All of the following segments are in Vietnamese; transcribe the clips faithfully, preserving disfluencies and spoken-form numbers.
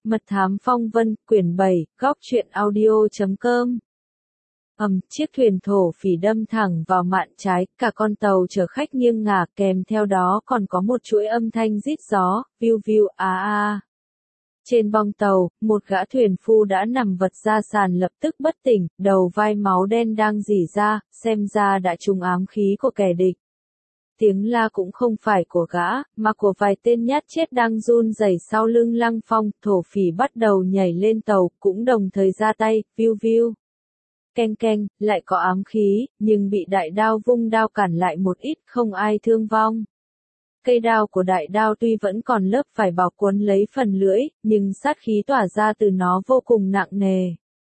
Mật thám phong vân, quyển bảy, góc truyện audio chấm com. Ầm, chiếc thuyền thổ phỉ đâm thẳng vào mạn trái, cả con tàu chở khách nghiêng ngả, kèm theo đó còn có một chuỗi âm thanh rít gió, viu viu a a. Trên bong tàu, một gã thuyền phu đã nằm vật ra sàn lập tức bất tỉnh, đầu vai máu đen đang rỉ ra, xem ra đã trúng ám khí của kẻ địch. Tiếng la cũng không phải của gã, mà của vài tên nhát chết đang run rẩy sau lưng Lăng Phong. Thổ phỉ bắt đầu nhảy lên tàu, cũng đồng thời ra tay, viu viu. Keng keng, lại có ám khí, nhưng bị đại đao vung đao cản lại một ít, không ai thương vong. Cây đao của đại đao tuy vẫn còn lớp vải bọc cuốn lấy phần lưỡi, nhưng sát khí tỏa ra từ nó vô cùng nặng nề.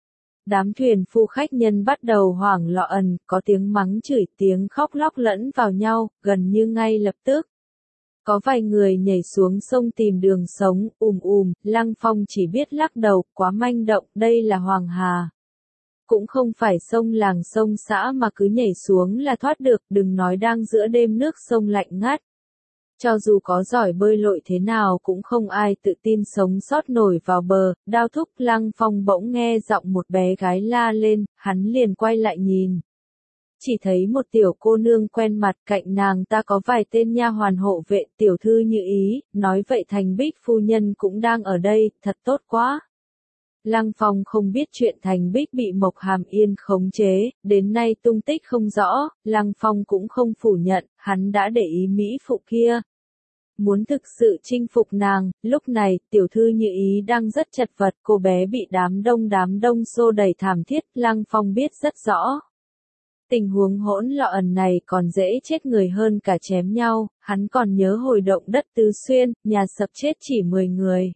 Đám thuyền phu khách nhân bắt đầu hoảng loạn ẩn, có tiếng mắng chửi, tiếng khóc lóc lẫn vào nhau, gần như ngay lập tức. Có vài người nhảy xuống sông tìm đường sống, ùm ùm, Lăng Phong chỉ biết lắc đầu, quá manh động, đây là Hoàng Hà. Cũng không phải sông làng sông xã mà cứ nhảy xuống là thoát được, đừng nói đang giữa đêm nước sông lạnh ngắt. Cho dù có giỏi bơi lội thế nào cũng không ai tự tin sống sót nổi vào bờ. Đao thúc. Lăng Phong bỗng nghe giọng một bé gái la lên, hắn liền quay lại nhìn. Chỉ thấy một tiểu cô nương quen mặt, cạnh nàng ta có vài tên nha hoàn hộ vệ. Tiểu thư Như Ý, nói vậy Thành Bích phu nhân cũng đang ở đây, thật tốt quá. Lăng Phong không biết chuyện Thành Bích bị Mộc Hàm Yên khống chế, đến nay tung tích không rõ. Lăng Phong cũng không phủ nhận, hắn đã để ý mỹ phụ kia. Muốn thực sự chinh phục nàng, lúc này, tiểu thư Như Ý đang rất chật vật, cô bé bị đám đông đám đông xô đẩy thảm thiết, Lăng Phong biết rất rõ. Tình huống hỗn loạn này còn dễ chết người hơn cả chém nhau, hắn còn nhớ hồi động đất Tứ Xuyên, nhà sập chết chỉ mười người.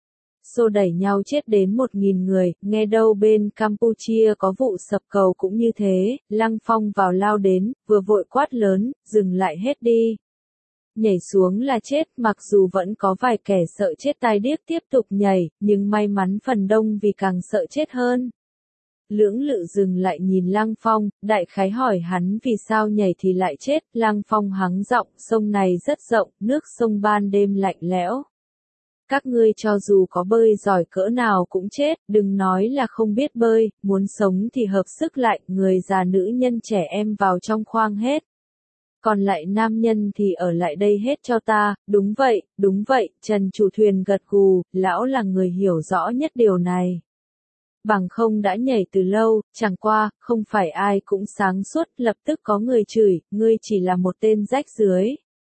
Xô đẩy nhau chết đến một nghìn người, nghe đâu bên Campuchia có vụ sập cầu cũng như thế. Lăng Phong vào lao đến, vừa vội quát lớn, dừng lại hết đi. Nhảy xuống là chết, mặc dù vẫn có vài kẻ sợ chết tai điếc tiếp tục nhảy, nhưng may mắn phần đông vì càng sợ chết hơn. Lưỡng lự dừng lại nhìn Lăng Phong, đại khái hỏi hắn vì sao nhảy thì lại chết. Lăng Phong hắng giọng, sông này rất rộng, nước sông ban đêm lạnh lẽo. Các ngươi cho dù có bơi giỏi cỡ nào cũng chết, đừng nói là không biết bơi, muốn sống thì hợp sức lại, người già nữ nhân trẻ em vào trong khoang hết. Còn lại nam nhân thì ở lại đây hết cho ta. Đúng vậy, đúng vậy, Trần chủ thuyền gật gù, lão là người hiểu rõ nhất điều này. Bằng không đã nhảy từ lâu, chẳng qua, không phải ai cũng sáng suốt, lập tức có người chửi, ngươi chỉ là một tên rách rưới.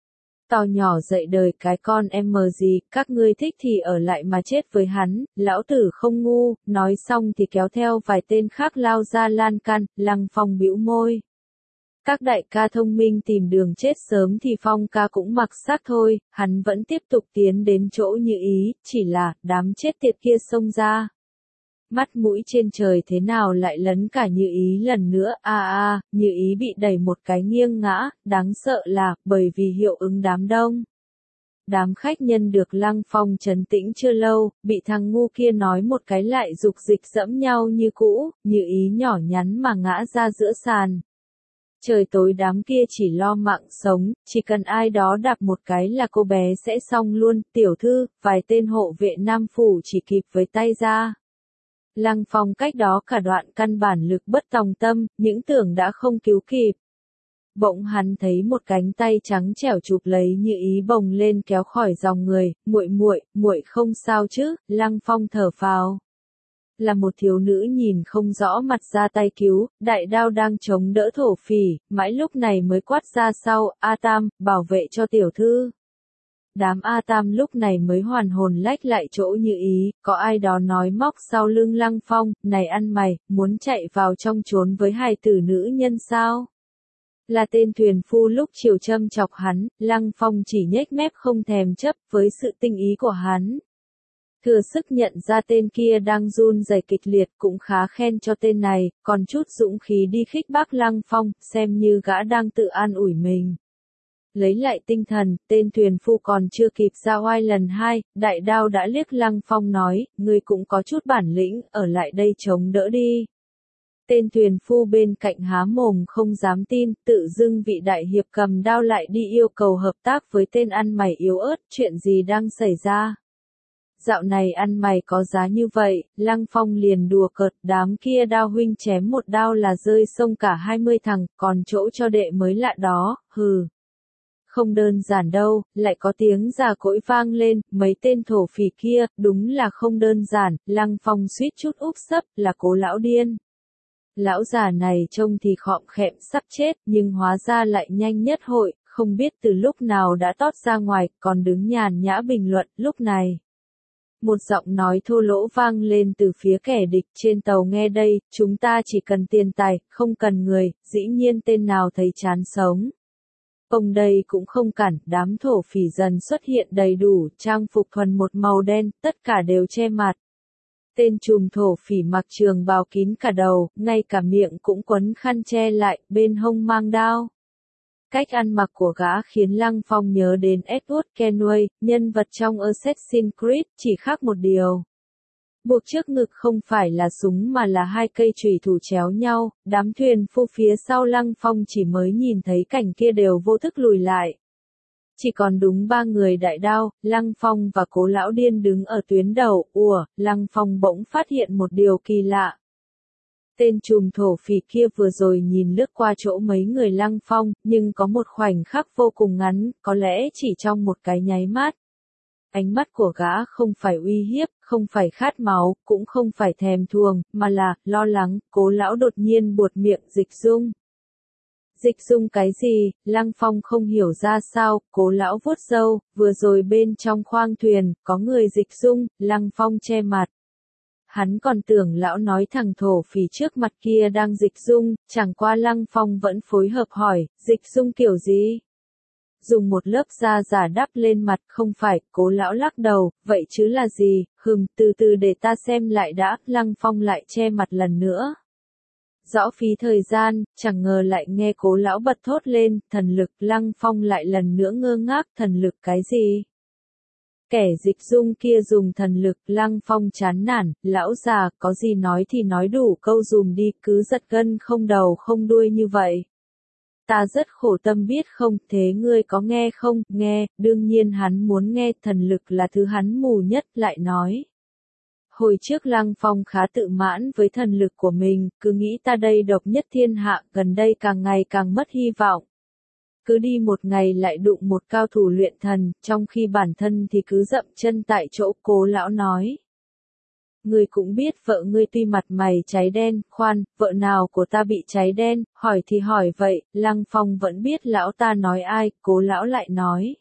To nhỏ dậy đời cái con em mờ gì, các ngươi thích thì ở lại mà chết với hắn, lão tử không ngu. Nói xong thì kéo theo vài tên khác lao ra lan can. Lăng Phong bĩu môi. Các đại ca thông minh tìm đường chết sớm thì Phong ca cũng mặc xác thôi, hắn vẫn tiếp tục tiến đến chỗ Như Ý, chỉ là, đám chết tiệt kia xông ra. Mắt mũi trên trời thế nào lại lấn cả Như Ý lần nữa, a a, Như Ý bị đẩy một cái nghiêng ngã, đáng sợ là, bởi vì hiệu ứng đám đông. Đám khách nhân được Lăng Phong trấn tĩnh chưa lâu, bị thằng ngu kia nói một cái lại dục dịch dẫm nhau như cũ, Như Ý nhỏ nhắn mà ngã ra giữa sàn. Trời tối đám kia chỉ lo mạng sống, chỉ cần ai đó đạp một cái là cô bé sẽ xong luôn. Tiểu thư, vài tên hộ vệ Nam Phủ chỉ kịp với tay ra. Lăng Phong cách đó cả đoạn căn bản lực bất tòng tâm, những tưởng đã không cứu kịp. Bỗng hắn thấy một cánh tay trắng trẻo chụp lấy Như Ý bồng lên kéo khỏi dòng người. Muội muội, muội không sao chứ? Lăng Phong thở phào. Là một thiếu nữ nhìn không rõ mặt ra tay cứu, đại đao đang chống đỡ thổ phỉ, mãi lúc này mới quát ra sau, A Tam, bảo vệ cho tiểu thư. Đám A Tam lúc này mới hoàn hồn lách lại chỗ Như Ý, có ai đó nói móc sau lưng Lăng Phong, này ăn mày, muốn chạy vào trong trốn với hài tử nữ nhân sao? Là tên thuyền phu lúc chiều châm chọc hắn, Lăng Phong chỉ nhếch mép không thèm chấp với sự tinh ý của hắn. Thừa sức nhận ra tên kia đang run rẩy kịch liệt, cũng khá khen cho tên này, còn chút dũng khí đi khích bác Lăng Phong, xem như gã đang tự an ủi mình. Lấy lại tinh thần, tên thuyền phu còn chưa kịp ra oai lần hai, đại đao đã liếc Lăng Phong nói, ngươi cũng có chút bản lĩnh, ở lại đây chống đỡ đi. Tên thuyền phu bên cạnh há mồm không dám tin, tự dưng vị đại hiệp cầm đao lại đi yêu cầu hợp tác với tên ăn mày yếu ớt, chuyện gì đang xảy ra? dạo này ăn mày có giá như vậy, Lăng Phong liền đùa cợt, đám kia đao huynh chém một đao là rơi sông cả hai mươi thằng, còn chỗ cho đệ mới lạ đó, hừ. Không đơn giản đâu, lại có tiếng già cỗi vang lên, mấy tên thổ phỉ kia, đúng là không đơn giản, Lăng Phong suýt chút úp sấp, là Cố lão điên. Lão già này trông thì khọm khẹm sắp chết, nhưng hóa ra lại nhanh nhất hội, không biết từ lúc nào đã tót ra ngoài, còn đứng nhàn nhã bình luận, lúc này. Một giọng nói thô lỗ vang lên từ phía kẻ địch trên tàu, nghe đây, chúng ta chỉ cần tiền tài, không cần người, dĩ nhiên tên nào thấy chán sống. Ông đây cũng không cản, đám thổ phỉ dần xuất hiện đầy đủ, trang phục thuần một màu đen, tất cả đều che mặt. Tên trùm thổ phỉ mặc trường bào kín cả đầu, ngay cả miệng cũng quấn khăn che lại, bên hông mang đao. Cách ăn mặc của gã khiến Lăng Phong nhớ đến Edward Kenway, nhân vật trong Assassin's Creed, chỉ khác một điều. Buộc trước ngực không phải là súng mà là hai cây chùy thủ chéo nhau, đám thuyền phu phía sau Lăng Phong chỉ mới nhìn thấy cảnh kia đều vô thức lùi lại. Chỉ còn đúng ba người đại đao, Lăng Phong và Cố lão điên đứng ở tuyến đầu, ùa, Lăng Phong bỗng phát hiện một điều kỳ lạ. Tên trùm thổ phỉ kia vừa rồi nhìn lướt qua chỗ mấy người Lăng Phong, nhưng có một khoảnh khắc vô cùng ngắn, có lẽ chỉ trong một cái nháy mắt. Ánh mắt của gã không phải uy hiếp, không phải khát máu, cũng không phải thèm thuồng, mà là, lo lắng, Cố lão đột nhiên buột miệng Dịch Dung. Dịch Dung cái gì, Lăng Phong không hiểu ra sao, Cố lão vuốt râu, vừa rồi bên trong khoang thuyền, có người Dịch Dung, Lăng Phong che mặt. Hắn còn tưởng lão nói thằng thổ phỉ trước mặt kia đang dịch dung, chẳng qua Lăng Phong vẫn phối hợp hỏi, dịch dung kiểu gì? Dùng một lớp da giả đắp lên mặt, không phải, Cố lão lắc đầu, vậy chứ là gì, hừm, từ từ để ta xem lại đã, Lăng Phong lại che mặt lần nữa. Rõ phí thời gian, chẳng ngờ lại nghe Cố lão bật thốt lên, thần lực, Lăng Phong lại lần nữa ngơ ngác, thần lực cái gì? Kẻ dịch dung kia dùng thần lực, Lăng Phong chán nản, lão già, có gì nói thì nói đủ câu dùm đi, cứ giật gân không đầu không đuôi như vậy. Ta rất khổ tâm biết không, thế ngươi có nghe không, nghe, đương nhiên hắn muốn nghe, thần lực là thứ hắn mù nhất, lại nói. Hồi trước Lăng Phong khá tự mãn với thần lực của mình, cứ nghĩ ta đây độc nhất thiên hạ, gần đây càng ngày càng mất hy vọng. Cứ đi một ngày lại đụng một cao thủ luyện thần, trong khi bản thân thì cứ dậm chân tại chỗ, Cố lão nói. Ngươi cũng biết vợ ngươi tuy mặt mày cháy đen, khoan, vợ nào của ta bị cháy đen, hỏi thì hỏi vậy, Lăng Phong vẫn biết lão ta nói ai, Cố lão lại nói.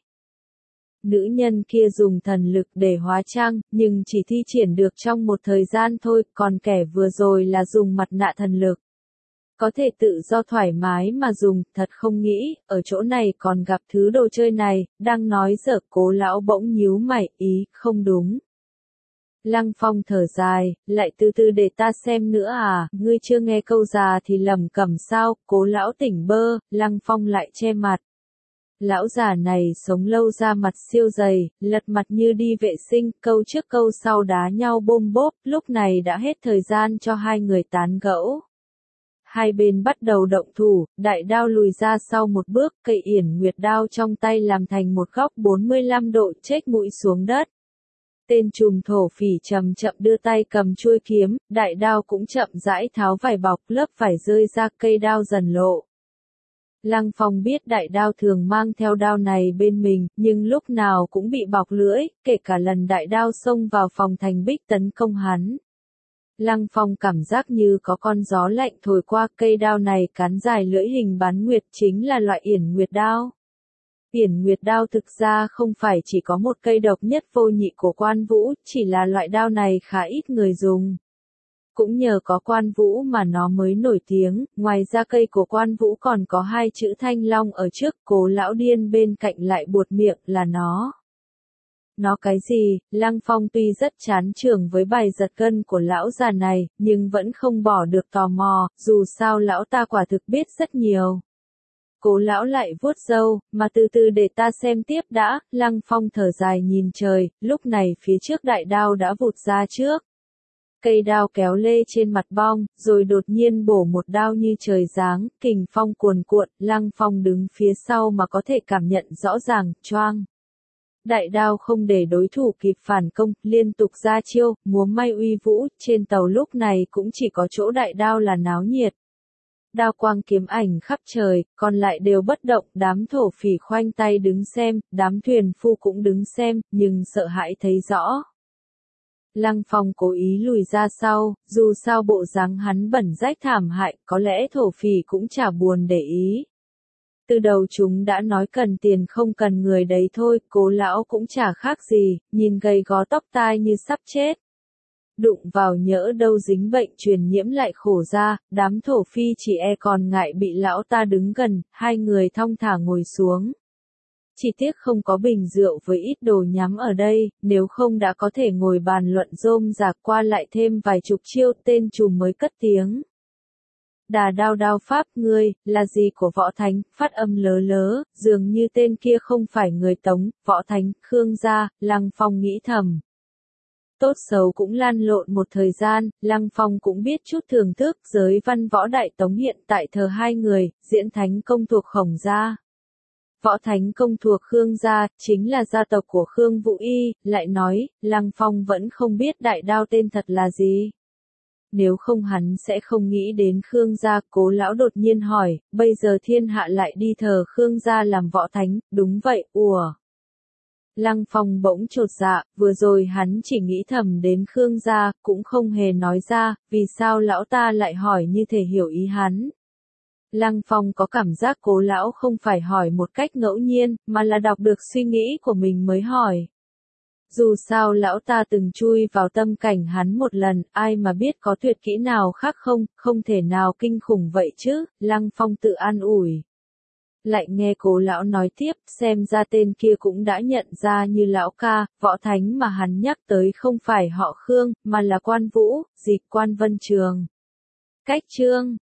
Nữ nhân kia dùng thần lực để hóa trang, nhưng chỉ thi triển được trong một thời gian thôi, còn kẻ vừa rồi là dùng mặt nạ thần lực. Có thể tự do thoải mái mà dùng, thật không nghĩ, ở chỗ này còn gặp thứ đồ chơi này, đang nói dở, Cố lão bỗng nhíu mày, ý, không đúng. Lăng Phong thở dài, lại từ từ để ta xem nữa à, ngươi chưa nghe câu già thì lầm cẩm sao, Cố lão tỉnh bơ, Lăng Phong lại che mặt. Lão già này sống lâu ra mặt siêu dày, lật mặt như đi vệ sinh, câu trước câu sau đá nhau bôm bốp, lúc này đã hết thời gian cho hai người tán gẫu. Hai bên bắt đầu động thủ, đại đao lùi ra sau một bước, cây yển nguyệt đao trong tay làm thành một góc bốn mươi lăm độ, chếch mũi xuống đất. Tên trùm thổ phỉ chậm chậm đưa tay cầm chuôi kiếm, đại đao cũng chậm rãi tháo vải bọc, lớp vải rơi ra, cây đao dần lộ. Lăng Phong biết đại đao thường mang theo đao này bên mình, nhưng lúc nào cũng bị bọc lưỡi, kể cả lần đại đao xông vào phòng thành bích tấn công hắn. Lăng Phong cảm giác như có con gió lạnh thổi qua, cây đao này cán dài lưỡi hình bán nguyệt, chính là loại yển nguyệt đao. Yển nguyệt đao thực ra không phải chỉ có một cây độc nhất vô nhị của Quan Vũ, chỉ là loại đao này khá ít người dùng. Cũng nhờ có Quan Vũ mà nó mới nổi tiếng, ngoài ra cây của Quan Vũ còn có hai chữ Thanh Long ở trước, Cố lão điên bên cạnh lại buột miệng là nó. Nó cái gì, Lăng Phong tuy rất chán chường với bài giật gân của lão già này, nhưng vẫn không bỏ được tò mò, dù sao lão ta quả thực biết rất nhiều. Cố lão lại vuốt râu, mà từ từ để ta xem tiếp đã, Lăng Phong thở dài nhìn trời, lúc này phía trước đại đao đã vụt ra trước. Cây đao kéo lê trên mặt bong, rồi đột nhiên bổ một đao như trời giáng, kình phong cuồn cuộn, Lăng Phong đứng phía sau mà có thể cảm nhận rõ ràng, choang. Đại đao không để đối thủ kịp phản công, liên tục ra chiêu, múa may uy vũ, trên tàu lúc này cũng chỉ có chỗ đại đao là náo nhiệt. Đao quang kiếm ảnh khắp trời, còn lại đều bất động, đám thổ phỉ khoanh tay đứng xem, đám thuyền phu cũng đứng xem, nhưng sợ hãi thấy rõ. Lăng Phong cố ý lùi ra sau, dù sao bộ dáng hắn bẩn rách thảm hại, có lẽ thổ phỉ cũng chả buồn để ý. Từ đầu chúng đã nói cần tiền không cần người đấy thôi, Cố lão cũng chả khác gì, nhìn gầy gò tóc tai như sắp chết. Đụng vào nhỡ đâu dính bệnh truyền nhiễm lại khổ ra, đám thổ phi chỉ e còn ngại bị lão ta đứng gần, hai người thong thả ngồi xuống. Chỉ tiếc không có bình rượu với ít đồ nhắm ở đây, nếu không đã có thể ngồi bàn luận rôm rả qua lại thêm vài chục chiêu, tên trùm mới cất tiếng. Đà đao đao pháp ngươi, là gì của Võ Thánh, phát âm lớ lớ, dường như tên kia không phải người Tống, Võ Thánh, Khương gia, Lăng Phong nghĩ thầm. Tốt xấu cũng lan lộn một thời gian, Lăng Phong cũng biết chút thưởng thức, giới văn võ đại Tống hiện tại thờ hai người, Diễn Thánh công thuộc Khổng gia. Võ Thánh công thuộc Khương gia, chính là gia tộc của Khương Vũ Y, lại nói, Lăng Phong vẫn không biết đại đao tên thật là gì. Nếu không hắn sẽ không nghĩ đến Khương gia. Cố lão đột nhiên hỏi, bây giờ thiên hạ lại đi thờ Khương gia làm Võ Thánh, đúng vậy, ùa. Lăng Phong bỗng chột dạ, vừa rồi hắn chỉ nghĩ thầm đến Khương gia, cũng không hề nói ra, vì sao lão ta lại hỏi như thể hiểu ý hắn. Lăng Phong có cảm giác Cố lão không phải hỏi một cách ngẫu nhiên, mà là đọc được suy nghĩ của mình mới hỏi. Dù sao lão ta từng chui vào tâm cảnh hắn một lần, ai mà biết có tuyệt kỹ nào khác không, không thể nào kinh khủng vậy chứ, Lăng Phong tự an ủi. Lại nghe Cố lão nói tiếp, xem ra tên kia cũng đã nhận ra như lão ca, Võ Thánh mà hắn nhắc tới không phải họ Khương, mà là Quan Vũ, dịch Quan Vân Trường. Cách chương